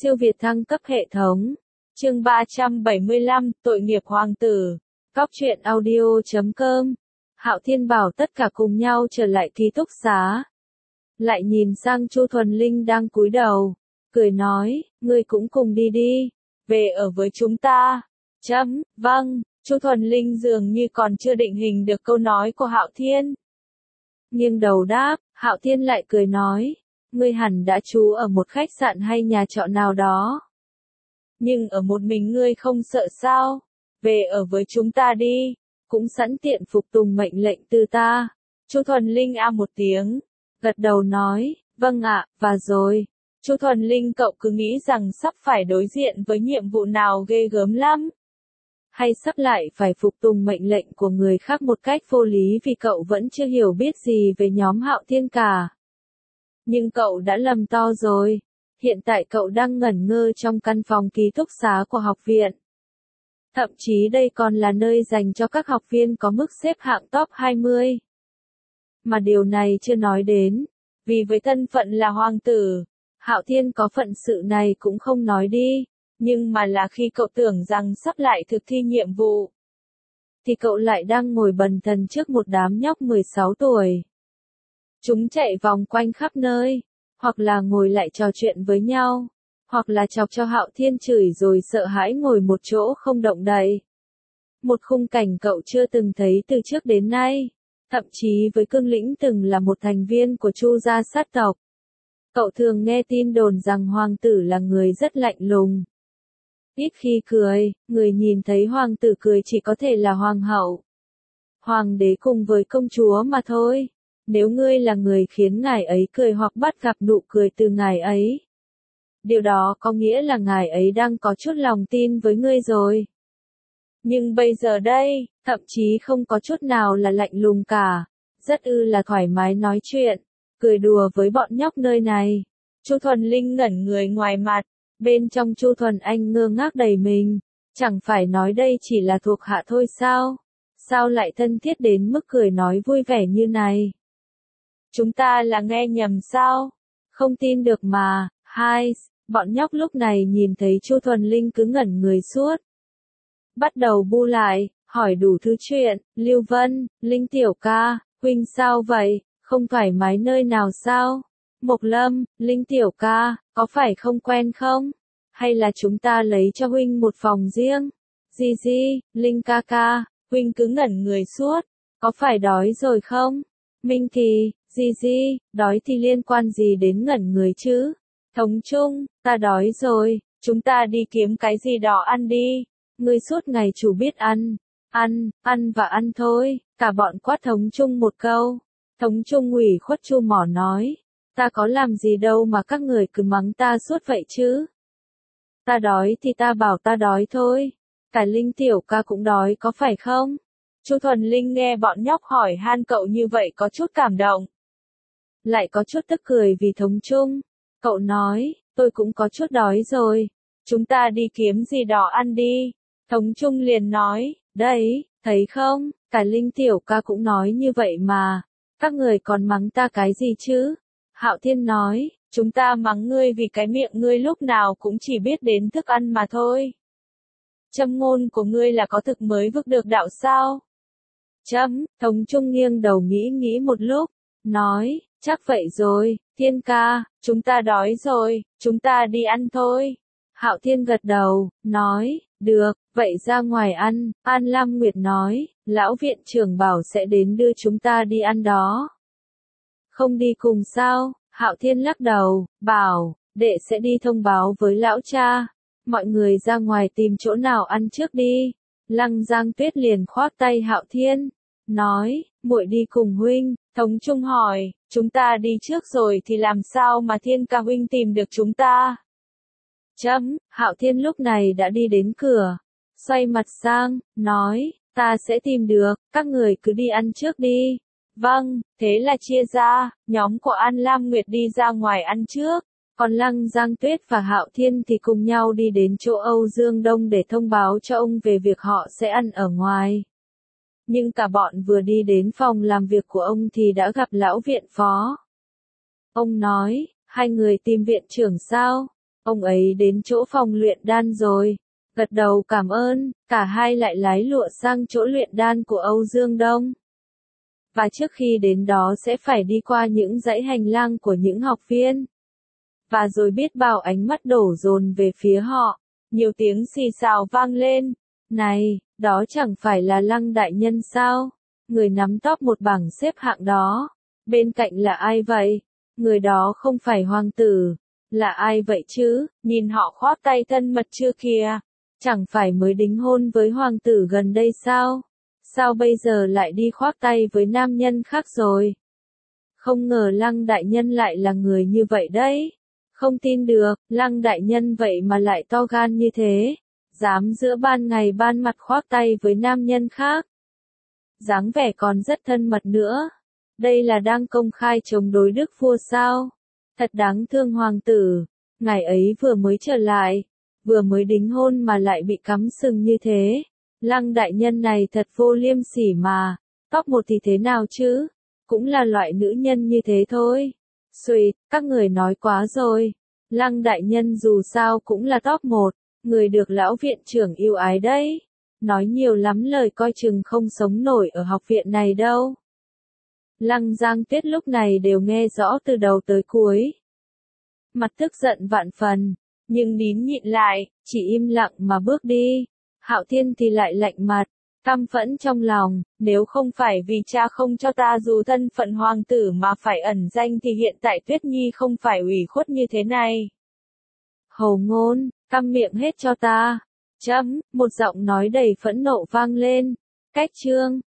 Siêu việt thăng cấp hệ thống. Chương 375, tội nghiệp hoàng tử. Cóc truyện audio.com. Hạo Thiên bảo tất cả cùng nhau trở lại ký túc xá. Lại nhìn sang Chu Thuần Linh đang cúi đầu, cười nói, ngươi cũng cùng đi đi, về ở với chúng ta. Vâng. Chu Thuần Linh dường như còn chưa định hình được câu nói của Hạo Thiên. Nghiêng đầu đáp, Hạo Thiên lại cười nói, ngươi hẳn đã trú ở một khách sạn hay nhà trọ nào đó. Nhưng ở một mình ngươi không sợ sao? Về ở với chúng ta đi, cũng sẵn tiện phục tùng mệnh lệnh từ ta. Chu Thuần Linh một tiếng, gật đầu nói, vâng ạ, và rồi. Chu Thuần Linh, cậu cứ nghĩ rằng sắp phải đối diện với nhiệm vụ nào ghê gớm lắm? Hay sắp lại phải phục tùng mệnh lệnh của người khác một cách vô lý vì cậu vẫn chưa hiểu biết gì về nhóm Hạo Thiên cả? Nhưng cậu đã lầm to rồi. Hiện tại cậu đang ngẩn ngơ trong căn phòng ký túc xá của học viện. Thậm chí đây còn là nơi dành cho các học viên có mức xếp hạng top 20. Mà điều này chưa nói đến, vì với thân phận là hoàng tử, Hạo Thiên có phận sự này cũng không nói đi, nhưng mà là khi cậu tưởng rằng sắp lại thực thi nhiệm vụ, thì cậu lại đang ngồi bần thần trước một đám nhóc 16 tuổi. Chúng chạy vòng quanh khắp nơi, hoặc là ngồi lại trò chuyện với nhau, hoặc là chọc cho Hạo Thiên chửi rồi sợ hãi ngồi một chỗ không động đậy. Một khung cảnh cậu chưa từng thấy từ trước đến nay, thậm chí với cương lĩnh từng là một thành viên của Chu gia sát tộc. Cậu thường nghe tin đồn rằng hoàng tử là người rất lạnh lùng, ít khi cười, người nhìn thấy hoàng tử cười chỉ có thể là hoàng hậu, hoàng đế cùng với công chúa mà thôi. Nếu ngươi là người khiến ngài ấy cười hoặc bắt gặp nụ cười từ ngài ấy, điều đó có nghĩa là ngài ấy đang có chút lòng tin với ngươi rồi. Nhưng bây giờ đây, thậm chí không có chút nào là lạnh lùng cả, rất là thoải mái nói chuyện, cười đùa với bọn nhóc nơi này. Chu Thuần Linh ngẩn người ngoài mặt, bên trong Chu Thuần Anh ngơ ngác đầy mình, chẳng phải nói đây chỉ là thuộc hạ thôi sao? Sao lại thân thiết đến mức cười nói vui vẻ như này? Chúng ta là nghe nhầm sao? Không tin được mà. Bọn nhóc lúc này nhìn thấy Chu Thuần Linh cứ ngẩn người suốt, bắt đầu bu lại, hỏi đủ thứ chuyện. Lưu Vân, Linh tiểu ca, huynh sao vậy? Không thoải mái nơi nào sao? Mộc Lâm, Linh tiểu ca, có phải không quen không? Hay là chúng ta lấy cho huynh một phòng riêng? Gì, Linh ca ca, huynh cứ ngẩn người suốt, có phải đói rồi không? Minh Kỳ, gì, đói thì liên quan gì đến ngẩn người chứ? Thống Trung, ta đói rồi, chúng ta đi kiếm cái gì đó ăn đi. Ngươi suốt ngày chủ biết ăn và ăn thôi. Cả bọn quát Thống Trung một câu. Thống Trung ủy khuất Chu Mỏ nói, ta có làm gì đâu mà các người cứ mắng ta suốt vậy chứ? Ta đói thì ta bảo ta đói thôi. Cả Linh tiểu ca cũng đói có phải không? Chu Thuần Linh nghe bọn nhóc hỏi han cậu như vậy có chút cảm động, lại có chút tức cười vì Thống Trung. Cậu nói, tôi cũng có chút đói rồi, chúng ta đi kiếm gì đó ăn đi. Thống Trung liền nói, đấy, thấy không, cả Linh tiểu ca cũng nói như vậy mà, các người còn mắng ta cái gì chứ? Hạo Thiên nói, chúng ta mắng ngươi vì cái miệng ngươi lúc nào cũng chỉ biết đến thức ăn mà thôi. Châm ngôn của ngươi là có thực mới vực được đạo sao? Thống Trung nghiêng đầu nghĩ một lúc, nói, chắc vậy rồi, Thiên ca, chúng ta đói rồi, chúng ta đi ăn thôi. Hạo Thiên gật đầu, nói, được, vậy ra ngoài ăn. An Lam Nguyệt nói, lão viện trưởng bảo sẽ đến đưa chúng ta đi ăn đó. Không đi cùng sao? Hạo Thiên lắc đầu, bảo, đệ sẽ đi thông báo với lão cha. Mọi người ra ngoài tìm chỗ nào ăn trước đi. Lăng Giang Tuyết liền khoác tay Hạo Thiên, nói, muội đi cùng huynh. Thống Trung hỏi, chúng ta đi trước rồi thì làm sao mà Thiên ca huynh tìm được chúng ta? Hạo Thiên lúc này đã đi đến cửa, xoay mặt sang, nói, ta sẽ tìm được, các người cứ đi ăn trước đi. Vâng, thế là chia ra, nhóm của An Lam Nguyệt đi ra ngoài ăn trước, còn Lăng Giang Tuyết và Hạo Thiên thì cùng nhau đi đến chỗ Âu Dương Đông để thông báo cho ông về việc họ sẽ ăn ở ngoài. Nhưng cả bọn vừa đi đến phòng làm việc của ông thì đã gặp lão viện phó. Ông nói, hai người tìm viện trưởng sao? Ông ấy đến chỗ phòng luyện đan rồi. Gật đầu cảm ơn, cả hai lại lái lụa sang chỗ luyện đan của Âu Dương Đông. Và trước khi đến đó sẽ phải đi qua những dãy hành lang của những học viên. Và rồi biết bao ánh mắt đổ dồn về phía họ. Nhiều tiếng xì xào vang lên. Này, đó chẳng phải là Lăng đại nhân sao? Người nắm top một bảng xếp hạng đó. Bên cạnh là ai vậy? Người đó không phải hoàng tử. Là ai vậy chứ? Nhìn họ khoác tay thân mật chưa kìa? Chẳng phải mới đính hôn với hoàng tử gần đây sao? Sao bây giờ lại đi khoác tay với nam nhân khác rồi? Không ngờ Lăng đại nhân lại là người như vậy đấy. Không tin được, Lăng đại nhân vậy mà lại to gan như thế. Dám giữa ban ngày ban mặt khoác tay với nam nhân khác. Dáng vẻ còn rất thân mật nữa. Đây là đang công khai chống đối đức vua sao? Thật đáng thương hoàng tử. Ngày ấy vừa mới trở lại. Vừa mới đính hôn mà lại bị cắm sừng như thế. Lăng đại nhân này thật vô liêm sỉ mà. Top 1 thì thế nào chứ? Cũng là loại nữ nhân như thế thôi. Xùi, các người nói quá rồi. Lăng đại nhân dù sao cũng là top 1. Người được lão viện trưởng yêu ái đấy. Nói nhiều lắm lời coi chừng không sống nổi ở học viện này đâu. Lăng Giang Tuyết lúc này đều nghe rõ từ đầu tới cuối. Mặt tức giận vạn phần, nhưng nín nhịn lại, chỉ im lặng mà bước đi. Hạo Thiên thì lại lạnh mặt, căm phẫn trong lòng, nếu không phải vì cha không cho ta dù thân phận hoàng tử mà phải ẩn danh thì hiện tại Tuyết Nhi không phải ủy khuất như thế này. Hầu ngôn, câm miệng hết cho ta. Chấm, một giọng nói đầy phẫn nộ vang lên. Cách chương